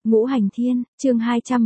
Ngũ Hành Thiên, chương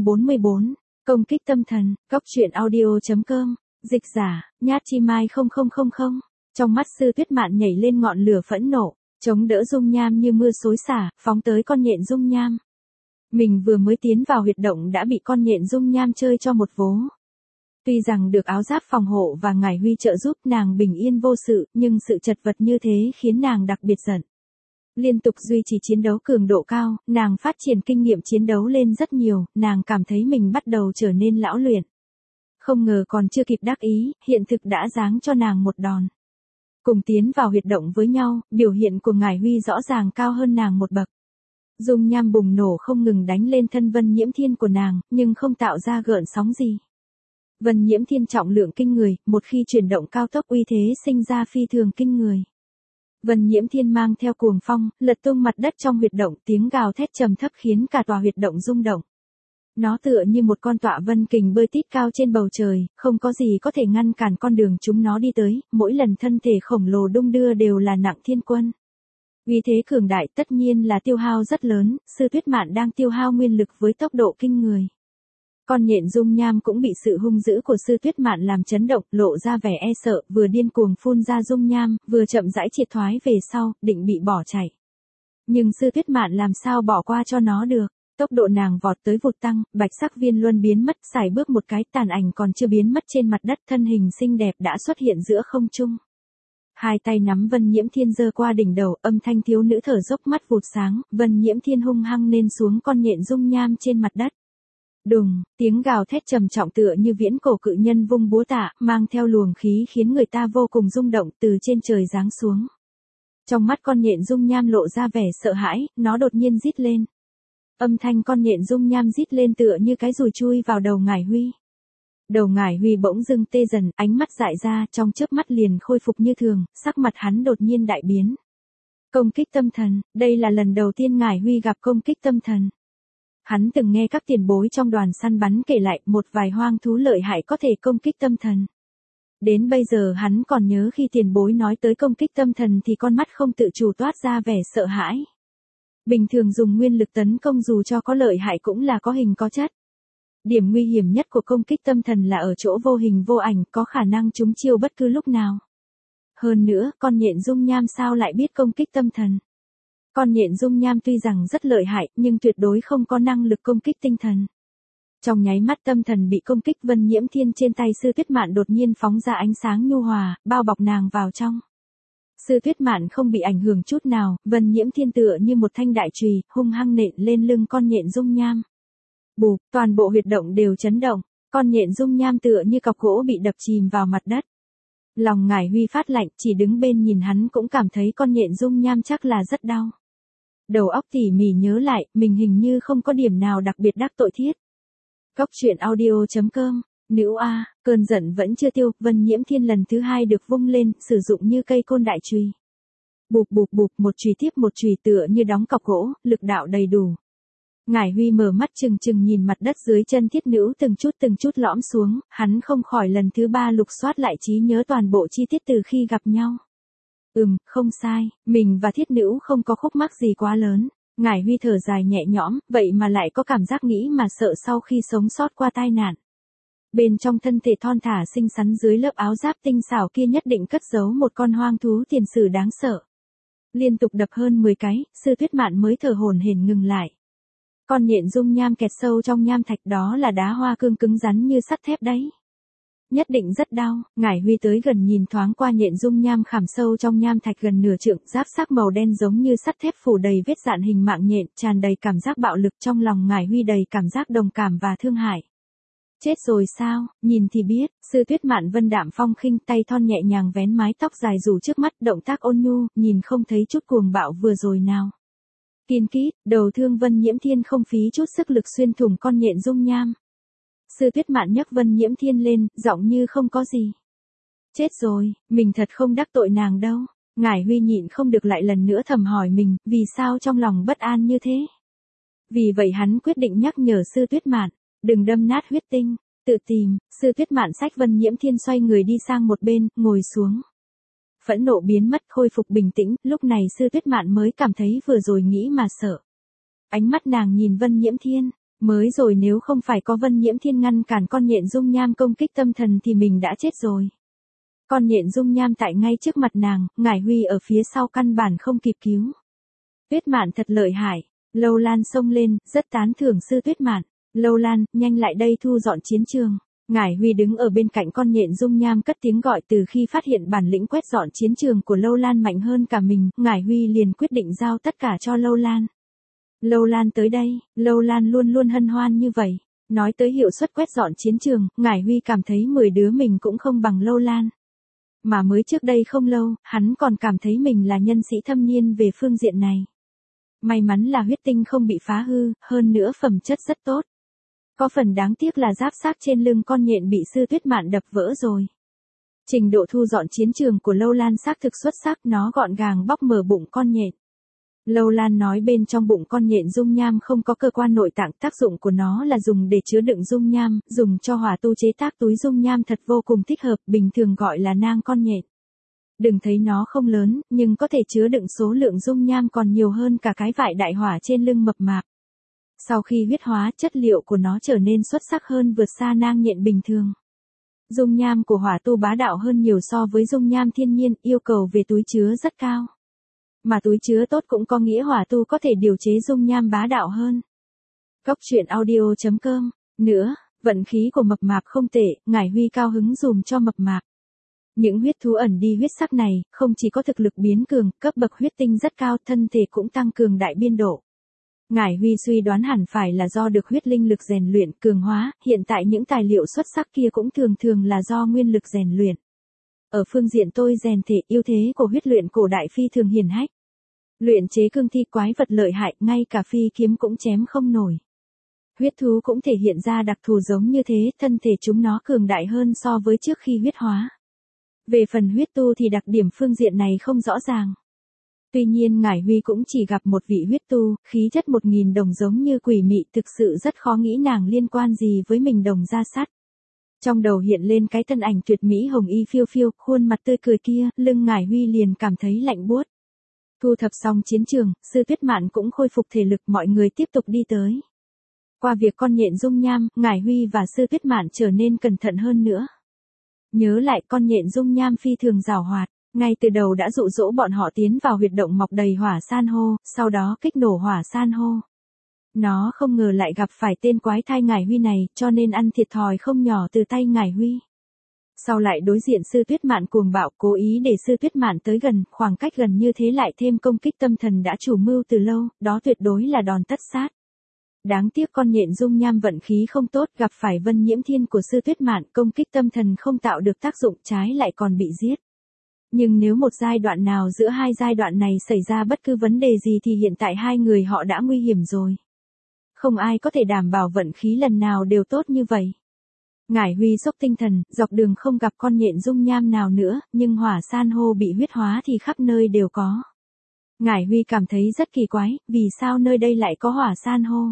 244, công kích tâm thần, góc truyện audio.com, dịch giả, Nhát Chi Mai 0000. Trong mắt Sư Tuyết Mạn nhảy lên ngọn lửa phẫn nộ, chống đỡ dung nham như mưa xối xả, phóng tới con nhện dung nham. Mình vừa mới tiến vào huyệt động đã bị con nhện dung nham chơi cho một vố. Tuy rằng được áo giáp phòng hộ và Ngải Huy trợ giúp nàng bình yên vô sự, nhưng sự chật vật như thế khiến nàng đặc biệt giận. Liên tục duy trì chiến đấu cường độ cao, nàng phát triển kinh nghiệm chiến đấu lên rất nhiều, nàng cảm thấy mình bắt đầu trở nên lão luyện. Không ngờ còn chưa kịp đắc ý, hiện thực đã giáng cho nàng một đòn. Cùng tiến vào huyệt động với nhau, biểu hiện của Ngải Huy rõ ràng cao hơn nàng một bậc. Dung nham bùng nổ không ngừng đánh lên thân Vân Nhiễm Thiên của nàng, nhưng không tạo ra gợn sóng gì. Vân Nhiễm Thiên trọng lượng kinh người, một khi chuyển động cao tốc uy thế sinh ra phi thường kinh người. Vân Nhiễm Thiên mang theo cuồng phong, lật tung mặt đất trong huyệt động, tiếng gào thét trầm thấp khiến cả tòa huyệt động rung động. Nó tựa như một con tọa vân kình bơi tít cao trên bầu trời, không có gì có thể ngăn cản con đường chúng nó đi tới, mỗi lần thân thể khổng lồ đung đưa đều là nặng thiên quân. Uy thế cường đại tất nhiên là tiêu hao rất lớn, Sư Tuyết Mạn đang tiêu hao nguyên lực với tốc độ kinh người. Con nhện dung nham cũng bị sự hung dữ của Sư Tuyết Mạn làm chấn động, lộ ra vẻ e sợ, vừa điên cuồng phun ra dung nham, vừa chậm rãi triệt thoái về sau, định bị bỏ chạy. Nhưng Sư Tuyết Mạn làm sao bỏ qua cho nó được, tốc độ nàng vọt tới vụt tăng, bạch sắc viên luân biến mất, sải bước một cái, tàn ảnh còn chưa biến mất trên mặt đất, thân hình xinh đẹp đã xuất hiện giữa không trung. Hai tay nắm Vân Nhiễm Thiên giơ qua đỉnh đầu, âm thanh thiếu nữ thở dốc mắt vụt sáng, Vân Nhiễm Thiên hung hăng nên xuống con nhện dung nham trên mặt đất. Đùng, tiếng gào thét trầm trọng tựa như viễn cổ cự nhân vung búa tạ, mang theo luồng khí khiến người ta vô cùng rung động từ trên trời giáng xuống. Trong mắt con nhện dung nham lộ ra vẻ sợ hãi, nó đột nhiên rít lên. Âm thanh con nhện dung nham rít lên tựa như cái dùi chui vào đầu Ngải Huy. Đầu Ngải Huy bỗng dưng tê dần, ánh mắt dại ra, trong chớp mắt liền khôi phục như thường, sắc mặt hắn đột nhiên đại biến. Công kích tâm thần, đây là lần đầu tiên Ngải Huy gặp công kích tâm thần. Hắn từng nghe các tiền bối trong đoàn săn bắn kể lại một vài hoang thú lợi hại có thể công kích tâm thần. Đến bây giờ hắn còn nhớ khi tiền bối nói tới công kích tâm thần thì con mắt không tự chủ toát ra vẻ sợ hãi. Bình thường dùng nguyên lực tấn công dù cho có lợi hại cũng là có hình có chất. Điểm nguy hiểm nhất của công kích tâm thần là ở chỗ vô hình vô ảnh, có khả năng trúng chiêu bất cứ lúc nào. Hơn nữa, con nhện dung nham sao lại biết công kích tâm thần? Con nhện dung nham tuy rằng rất lợi hại, nhưng tuyệt đối không có năng lực công kích tinh thần. Trong nháy mắt tâm thần bị công kích, Vân Nhiễm Thiên trên tay Sư Tuyết Mạn đột nhiên phóng ra ánh sáng nhu hòa, bao bọc nàng vào trong. Sư Tuyết Mạn không bị ảnh hưởng chút nào, Vân Nhiễm Thiên tựa như một thanh đại chùy, hung hăng nện lên lưng con nhện dung nham. Bụp, toàn bộ huyệt động đều chấn động, con nhện dung nham tựa như cọc gỗ bị đập chìm vào mặt đất. Lòng Ngải Huy phát lạnh, chỉ đứng bên nhìn hắn cũng cảm thấy con nhện dung nham chắc là rất đau. Đầu óc tỉ mỉ nhớ lại, mình hình như không có điểm nào đặc biệt đắc tội thiết. Góc truyện audio.com, nữ a, cơn giận vẫn chưa tiêu, Vân Nhiễm Thiên lần thứ hai được vung lên, sử dụng như cây côn đại chùy. Bụp bụp bụp, một chùy tiếp một chùy tựa như đóng cọc gỗ, lực đạo đầy đủ. Ngải Huy mở mắt trừng trừng nhìn mặt đất dưới chân thiết nữ từng chút lõm xuống, hắn không khỏi lần thứ ba lục soát lại trí nhớ toàn bộ chi tiết từ khi gặp nhau. Không sai, mình và thiết nữ không có khúc mắc gì quá lớn. Ngải Huy thở dài nhẹ nhõm, vậy mà lại có cảm giác nghĩ mà sợ sau khi sống sót qua tai nạn. Bên trong thân thể thon thả xinh xắn dưới lớp áo giáp tinh xảo kia nhất định cất giấu một con hoang thú tiền sử đáng sợ. Liên tục đập hơn 10 cái, Sư Tuyết Mạn mới thở hổn hển ngừng lại. Con nhện dung nham kẹt sâu trong nham thạch, đó là đá hoa cương cứng rắn như sắt thép đấy. Nhất định rất đau. Ngải Huy tới gần nhìn thoáng qua nhện dung nham khảm sâu trong nham thạch gần nửa trượng, giáp sắc màu đen giống như sắt thép phủ đầy vết dạn hình mạng nhện, tràn đầy cảm giác bạo lực, trong lòng Ngải Huy đầy cảm giác đồng cảm và thương hại. Chết rồi sao, nhìn thì biết. Sư Tuyết Mạn vân đạm phong khinh, tay thon nhẹ nhàng vén mái tóc dài rủ trước mắt, động tác ôn nhu, nhìn không thấy chút cuồng bạo vừa rồi nào. Kiên kít, đầu thương Vân Nhiễm Thiên không phí chút sức lực xuyên thủng con nhện dung nham. Sư Tuyết Mạn nhấc Vân Nhiễm Thiên lên, giọng như không có gì. Chết rồi, mình thật không đắc tội nàng đâu. Ngải Huy nhịn không được lại lần nữa thầm hỏi mình, vì sao trong lòng bất an như thế. Vì vậy hắn quyết định nhắc nhở Sư Tuyết Mạn, đừng đâm nát huyết tinh, tự tìm. Sư Tuyết Mạn xách Vân Nhiễm Thiên xoay người đi sang một bên, ngồi xuống. Phẫn nộ biến mất, khôi phục bình tĩnh, lúc này Sư Tuyết Mạn mới cảm thấy vừa rồi nghĩ mà sợ. Ánh mắt nàng nhìn Vân Nhiễm Thiên, mới rồi nếu không phải có Vân Nhiễm Thiên ngăn cản con nhện dung nham công kích tâm thần thì mình đã chết rồi. Con nhện dung nham tại ngay trước mặt nàng, Ngải Huy ở phía sau căn bản không kịp cứu. Tuyết Mạn thật lợi hại, Lâu Lan xông lên, rất tán thưởng sư Tuyết Mạn. Lâu Lan, nhanh lại đây thu dọn chiến trường. Ngải Huy đứng ở bên cạnh con nhện dung nham cất tiếng gọi. Từ khi phát hiện bản lĩnh quét dọn chiến trường của Lâu Lan mạnh hơn cả mình, Ngải Huy liền quyết định giao tất cả cho Lâu Lan. Lâu Lan tới đây, Lâu Lan luôn luôn hân hoan như vậy. Nói tới hiệu suất quét dọn chiến trường, Ngải Huy cảm thấy 10 đứa mình cũng không bằng Lâu Lan. Mà mới trước đây không lâu, hắn còn cảm thấy mình là nhân sĩ thâm niên về phương diện này. May mắn là huyết tinh không bị phá hư, hơn nữa phẩm chất rất tốt. Có phần đáng tiếc là giáp xác trên lưng con nhện bị sư Tuyết Mạn đập vỡ rồi. Trình độ thu dọn chiến trường của Lâu Lan xác thực xuất sắc, nó gọn gàng bóc mở bụng con nhện. Lâu Lan nói bên trong bụng con nhện dung nham không có cơ quan nội tạng, tác dụng của nó là dùng để chứa đựng dung nham, dùng cho hỏa tu chế tác túi dung nham thật vô cùng thích hợp, bình thường gọi là nang con nhện. Đừng thấy nó không lớn, nhưng có thể chứa đựng số lượng dung nham còn nhiều hơn cả cái vại đại hỏa trên lưng mập mạp. Sau khi huyết hóa, chất liệu của nó trở nên xuất sắc hơn vượt xa nang nhện bình thường. Dung nham của hỏa tu bá đạo hơn nhiều so với dung nham thiên nhiên, yêu cầu về túi chứa rất cao. Mà túi chứa tốt cũng có nghĩa hỏa tu có thể điều chế dung nham bá đạo hơn. Góc truyện audio.com. Nữa, vận khí của mập mạp không tệ, Ngải Huy cao hứng dùm cho mập mạp. Những huyết thú ẩn đi huyết sắc này, không chỉ có thực lực biến cường, cấp bậc huyết tinh rất cao, thân thể cũng tăng cường đại biên độ. Ngải Huy suy đoán hẳn phải là do được huyết linh lực rèn luyện, cường hóa, hiện tại những tài liệu xuất sắc kia cũng thường là do nguyên lực rèn luyện. Ở phương diện tôi rèn thể, ưu thế của huyết luyện cổ đại phi thường hiển hách. Luyện chế cương thi quái vật lợi hại, ngay cả phi kiếm cũng chém không nổi. Huyết thú cũng thể hiện ra đặc thù giống như thế, thân thể chúng nó cường đại hơn so với trước khi huyết hóa. Về phần huyết tu thì đặc điểm phương diện này không rõ ràng. Tuy nhiên Ngải Huy cũng chỉ gặp một vị huyết tu, khí chất 1000 đồng giống như quỷ mị, thực sự rất khó nghĩ nàng liên quan gì với mình đồng ra sắt. Trong đầu hiện lên cái thân ảnh tuyệt mỹ hồng y phiêu phiêu, khuôn mặt tươi cười kia, lưng Ngải Huy liền cảm thấy lạnh buốt. Thu thập xong chiến trường, sư Tuyết Mạn cũng khôi phục thể lực, mọi người tiếp tục đi tới. Qua việc con nhện dung nham, Ngải Huy và sư Tuyết Mạn trở nên cẩn thận hơn nữa. Nhớ lại con nhện dung nham phi thường giàu hoạt, ngay từ đầu đã dụ dỗ bọn họ tiến vào huyệt động mọc đầy hỏa san hô, sau đó kích nổ hỏa san hô. Nó không ngờ lại gặp phải tên quái thai Ngải Huy này, cho nên ăn thiệt thòi không nhỏ từ tay Ngải Huy. Sau lại đối diện sư Tuyết Mạn cuồng bạo, cố ý để sư Tuyết Mạn tới gần, khoảng cách gần như thế lại thêm công kích tâm thần đã chủ mưu từ lâu, đó tuyệt đối là đòn tất sát. Đáng tiếc con nhện dung nham vận khí không tốt, gặp phải Vân Nhiễm Thiên của sư Tuyết Mạn, công kích tâm thần không tạo được tác dụng, trái lại còn bị giết. Nhưng nếu một giai đoạn nào giữa hai giai đoạn này xảy ra bất cứ vấn đề gì thì hiện tại hai người họ đã nguy hiểm rồi. Không ai có thể đảm bảo vận khí lần nào đều tốt như vậy. Ngải Huy sốc tinh thần, dọc đường không gặp con nhện dung nham nào nữa, nhưng hỏa san hô bị huyết hóa thì khắp nơi đều có. Ngải Huy cảm thấy rất kỳ quái, vì sao nơi đây lại có hỏa san hô?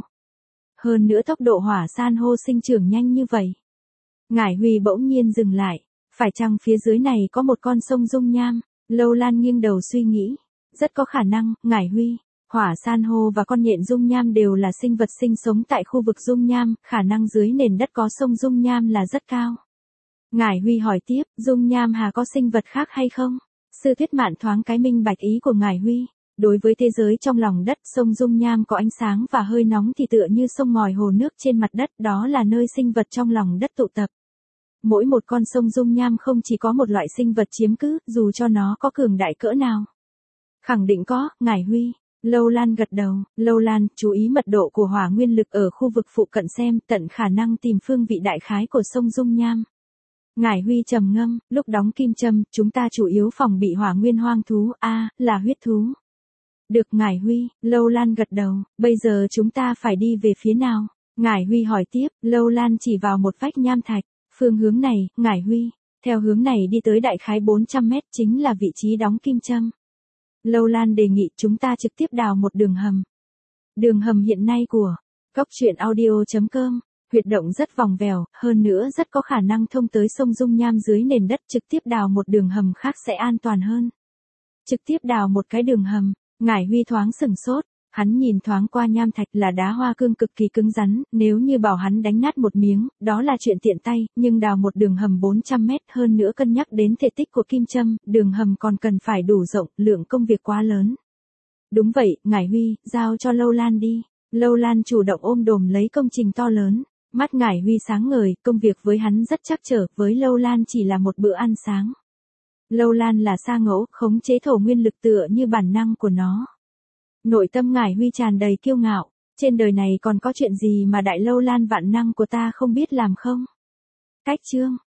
Hơn nữa tốc độ hỏa san hô sinh trưởng nhanh như vậy. Ngải Huy bỗng nhiên dừng lại, phải chăng phía dưới này có một con sông dung nham? Lâu Lan nghiêng đầu suy nghĩ, rất có khả năng, Ngải Huy. Hỏa san hô và con nhện dung nham đều là sinh vật sinh sống tại khu vực dung nham, khả năng dưới nền đất có sông dung nham là rất cao. Ngải Huy hỏi tiếp, dung nham hà có sinh vật khác hay không? Sư Tuyết Mạn thoáng cái minh bạch ý của Ngải Huy. Đối với thế giới trong lòng đất, sông dung nham có ánh sáng và hơi nóng thì tựa như sông ngòi hồ nước trên mặt đất, đó là nơi sinh vật trong lòng đất tụ tập. Mỗi một con sông dung nham không chỉ có một loại sinh vật chiếm cứ, dù cho nó có cường đại cỡ nào. Khẳng định có, Ngải Huy. Lâu Lan gật đầu, Lâu Lan, chú ý mật độ của hỏa nguyên lực ở khu vực phụ cận xem, tận khả năng tìm phương vị đại khái của sông dung nham. Ngải Huy trầm ngâm, lúc đóng kim châm, chúng ta chủ yếu phòng bị hỏa nguyên hoang thú, là huyết thú. Được Ngải Huy, Lâu Lan gật đầu, bây giờ chúng ta phải đi về phía nào? Ngải Huy hỏi tiếp, Lâu Lan chỉ vào một vách nham thạch, phương hướng này, Ngải Huy, theo hướng này đi tới đại khái 400 mét chính là vị trí đóng kim châm. Lâu Lan đề nghị chúng ta trực tiếp đào một đường hầm. Đường hầm hiện nay của Góc truyện audio.com, huyệt động rất vòng vèo, hơn nữa rất có khả năng thông tới sông dung nham dưới nền đất, trực tiếp đào một đường hầm khác sẽ an toàn hơn. Trực tiếp đào một cái đường hầm, Ngải Huy thoáng sửng sốt, Hắn nhìn thoáng qua nham thạch là đá hoa cương cực kỳ cứng rắn, nếu như bảo hắn đánh nát một miếng, đó là chuyện tiện tay, nhưng đào một đường hầm 400 mét hơn nữa cân nhắc đến thể tích của kim châm, đường hầm còn cần phải đủ rộng, lượng công việc quá lớn. Đúng vậy, Ngải Huy, giao cho Lâu Lan đi. Lâu Lan chủ động ôm đồm lấy công trình to lớn. Mắt Ngải Huy sáng ngời, công việc với hắn rất trắc trở, với Lâu Lan chỉ là một bữa ăn sáng. Lâu Lan là sa ngẫu, khống chế thổ nguyên lực tựa như bản năng của nó. Nội tâm Ngải Huy tràn đầy kiêu ngạo, trên đời này còn có chuyện gì mà đại Lâu Lan vạn năng của ta không biết làm không? Cách chương